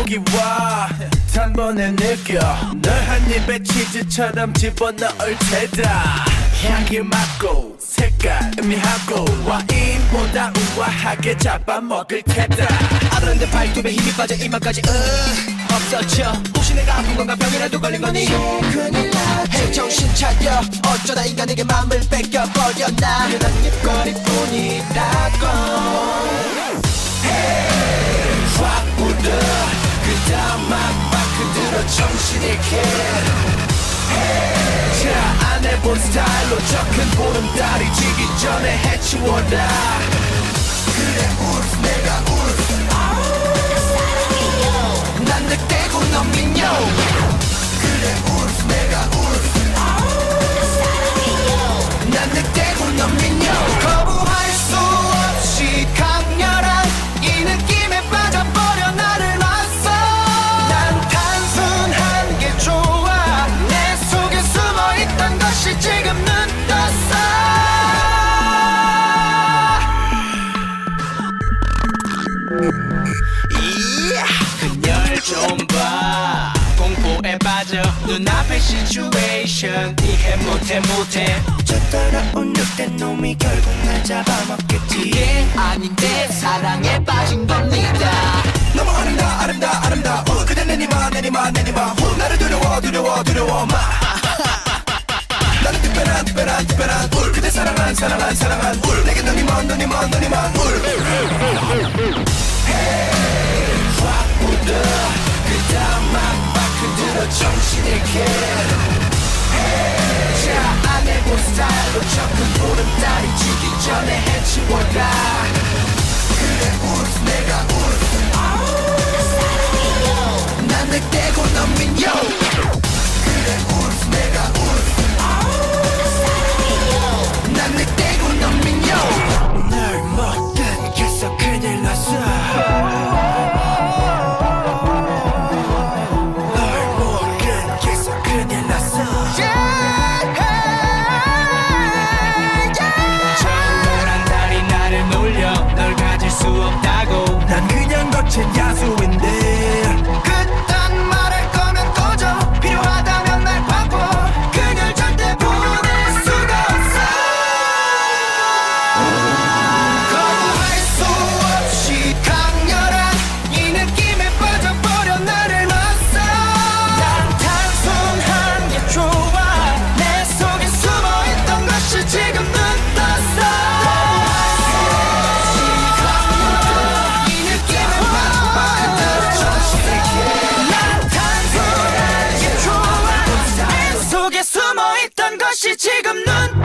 여기 와 단번에 느껴 널 한 입에 치즈처럼 집어넣을 테다 향기 맡고 색깔 의미하고 와인보다 우아하게 잡아먹을 테다 아르는데 발톱에 힘이 빠져 이마까지 없어져 혹시 내가 아픈 건가 병이라도 걸린 거니 큰일 났지 정신 차려 어쩌다 인간에게 마음을 뺏겨버렸나 그냥 입거리뿐이라고 Hey 확 불어 그 다음 막 흔들어 정신 잃게 Hey 자 안 해본 스타일로 저 큰 보름달이 지기 전에 해치워라 그래 울프 내가 울프 난 늑대고 넌 민요 그래 울프 내가 울프 난 늑대고 넌 민요 거부할 수 없이 강렬한 이 느낌에 빠져버려 나를 놨어 난 단순한 게 좋아 내 속에 숨어있던 것이 지금 눈 떴어 그녀를 좀 봐 공포에 빠져 눈앞의 시츄에이션 이해 못해 저 따라온 늑대 놈이 결국 날 잡아먹겠지 이게 아닌데 사랑에 빠진 겁니다 너무 아름다워 그대 내니마 나를 두려워 마 나는 특별한 울 그대 사랑한 울 내게 너니만 울 Hey 확 불어 그 다음 막 흔들어 정신 잃게 Hey 자 안 해본 스타일로 저 큰 보름달이 지기 전에 해치워라 그래 울프 내가 울프 난 늑대고 넌 민요 그래 울프 내가 울프 난 늑대고 넌 민요 널 못 끊겠어 큰일 났어 널 못 끊겠어 큰일 났어 저 노란 달이 나를 놀려 널 가질 수 없다고 난 그냥 거친 야수인데 그딴 말할 거면 꺼져 필요하다면 날 바꿔 그녀를 절대 보낼 수가 없어 거부할 수 없이 강렬한 이 느낌에 빠져버려 나를 놨어 난 단순한 게 좋아 내 속에 숨어있던 것이 지금 눈 떴어 이 느낌에 빠져버려 난 단순한 게 좋아 내 속에 숨어있던 것이 지금 눈